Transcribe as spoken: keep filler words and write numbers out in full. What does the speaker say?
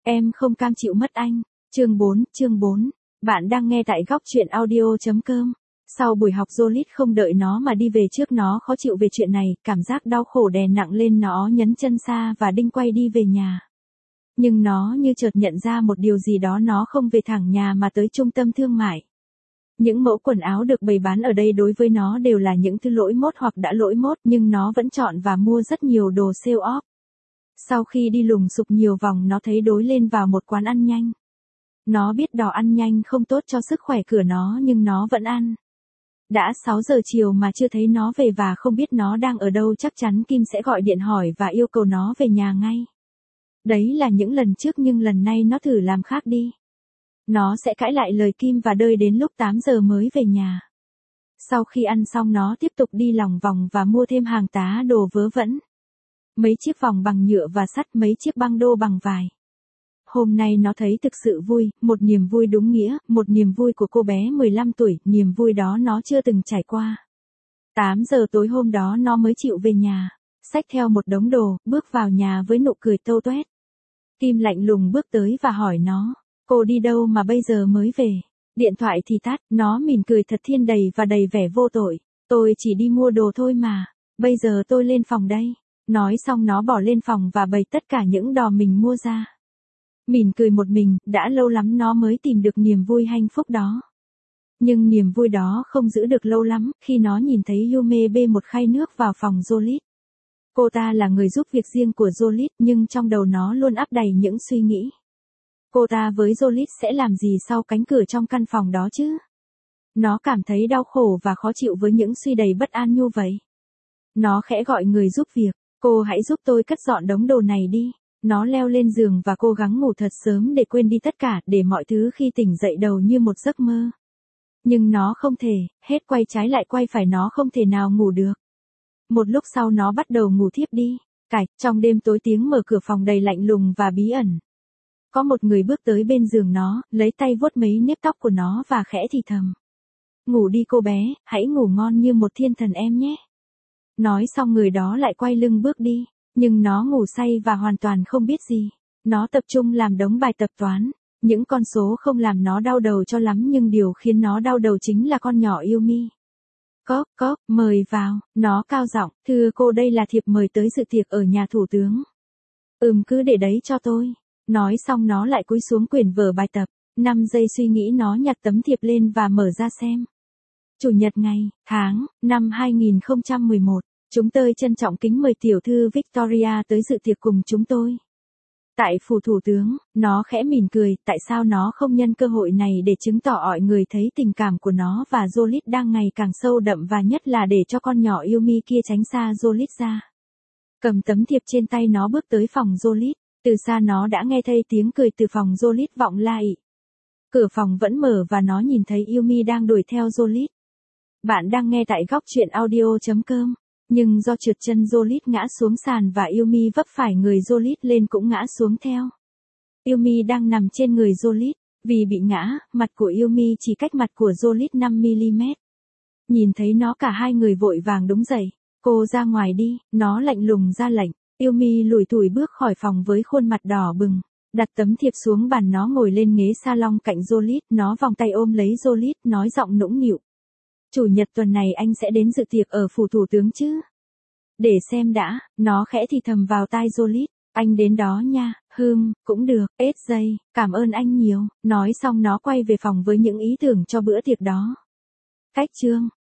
Em không cam chịu mất anh. Chương bốn, chương bốn. Bạn đang nghe tại góc truyện audio.com. Sau buổi học Jolit không đợi nó mà đi về trước, nó khó chịu về chuyện này, cảm giác đau khổ đè nặng lên nó, nhấn chân xa và đinh quay đi về nhà. Nhưng nó như chợt nhận ra một điều gì đó, nó không về thẳng nhà mà tới trung tâm thương mại. Những mẫu quần áo được bày bán ở đây đối với nó đều là những thứ lỗi mốt hoặc đã lỗi mốt, nhưng nó vẫn chọn và mua rất nhiều đồ sale off. Sau khi đi lùng sục nhiều vòng, nó thấy đối lên vào một quán ăn nhanh. Nó biết đồ ăn nhanh không tốt cho sức khỏe cửa nó nhưng nó vẫn ăn. Đã sáu giờ chiều mà chưa thấy nó về và không biết nó đang ở đâu, chắc chắn Kim sẽ gọi điện hỏi và yêu cầu nó về nhà ngay. Đấy là những lần trước nhưng lần này nó thử làm khác đi. Nó sẽ cãi lại lời Kim và đợi đến lúc tám giờ mới về nhà. Sau khi ăn xong nó tiếp tục đi lòng vòng và mua thêm hàng tá đồ vớ vẩn. Mấy chiếc vòng bằng nhựa và sắt, mấy chiếc băng đô bằng vải. Hôm nay nó thấy thực sự vui, một niềm vui đúng nghĩa, một niềm vui của cô bé mười lăm tuổi, niềm vui đó nó chưa từng trải qua. tám giờ tối hôm đó nó mới chịu về nhà, xách theo một đống đồ, bước vào nhà với nụ cười tâu toét. Kim lạnh lùng bước tới và hỏi nó, cô đi đâu mà bây giờ mới về? Điện thoại thì tắt, nó mỉm cười thật thiên đầy và đầy vẻ vô tội. Tôi chỉ đi mua đồ thôi mà, bây giờ tôi lên phòng đây. Nói xong nó bỏ lên phòng và bày tất cả những đồ mình mua ra. Mỉm cười một mình, đã lâu lắm nó mới tìm được niềm vui hạnh phúc đó. Nhưng niềm vui đó không giữ được lâu lắm, khi nó nhìn thấy Yume bê một khay nước vào phòng Jolit. Cô ta là người giúp việc riêng của Jolit nhưng trong đầu nó luôn ắp đầy những suy nghĩ. Cô ta với Jolit sẽ làm gì sau cánh cửa trong căn phòng đó chứ? Nó cảm thấy đau khổ và khó chịu với những suy đầy bất an như vậy. Nó khẽ gọi người giúp việc, cô hãy giúp tôi cất dọn đống đồ này đi. Nó leo lên giường và cố gắng ngủ thật sớm để quên đi tất cả, để mọi thứ khi tỉnh dậy đầu như một giấc mơ. Nhưng nó không thể, hết quay trái lại quay phải, nó không thể nào ngủ được. Một lúc sau nó bắt đầu ngủ thiếp đi. Cạch, trong đêm tối tiếng mở cửa phòng đầy lạnh lùng và bí ẩn. Có một người bước tới bên giường nó, lấy tay vuốt mấy nếp tóc của nó và khẽ thì thầm. Ngủ đi cô bé, hãy ngủ ngon như một thiên thần em nhé. Nói xong người đó lại quay lưng bước đi. Nhưng nó ngủ say và hoàn toàn không biết gì. Nó tập trung làm đống bài tập toán. Những con số không làm nó đau đầu cho lắm nhưng điều khiến nó đau đầu chính là con nhỏ Yumi. Cóp, cóp, mời vào. Nó cao giọng, thưa cô, đây là thiệp mời tới dự tiệc ở nhà thủ tướng. Ừm, cứ để đấy cho tôi. Nói xong nó lại cúi xuống quyển vở bài tập. năm giây suy nghĩ nó nhặt tấm thiệp lên và mở ra xem. Chủ nhật ngày, tháng, năm hai nghìn không trăm mười một. Chúng tôi trân trọng kính mời tiểu thư Victoria tới dự tiệc cùng chúng tôi. Tại phủ thủ tướng, nó khẽ mỉm cười, tại sao nó không nhân cơ hội này để chứng tỏ mọi người thấy tình cảm của nó và Jolit đang ngày càng sâu đậm, và nhất là để cho con nhỏ Yumi kia tránh xa Jolit ra. Cầm tấm thiệp trên tay nó bước tới phòng Jolit, từ xa nó đã nghe thấy tiếng cười từ phòng Jolit vọng lại. Cửa phòng vẫn mở và nó nhìn thấy Yumi đang đuổi theo Jolit. Bạn đang nghe tại góc truyện audio.com. Nhưng do trượt chân Jolit ngã xuống sàn và Yumi vấp phải người Jolit lên cũng ngã xuống theo. Yumi đang nằm trên người Jolit. Vì bị ngã, mặt của Yumi chỉ cách mặt của Jolit năm mi li mét. Nhìn thấy nó cả hai người vội vàng đứng dậy. Cô ra ngoài đi, nó lạnh lùng ra lệnh. Yumi lủi thủi bước khỏi phòng với khuôn mặt đỏ bừng. Đặt tấm thiệp xuống bàn, nó ngồi lên ghế salon cạnh Jolit. Nó vòng tay ôm lấy Jolit, nói giọng nũng nịu. Chủ nhật tuần này anh sẽ đến dự tiệc ở phủ thủ tướng chứ? Để xem đã, nó khẽ thì thầm vào tai Jolit. Anh đến đó nha, hừm, cũng được, ét giây, cảm ơn anh nhiều. Nói xong nó quay về phòng với những ý tưởng cho bữa tiệc đó. Cách chương.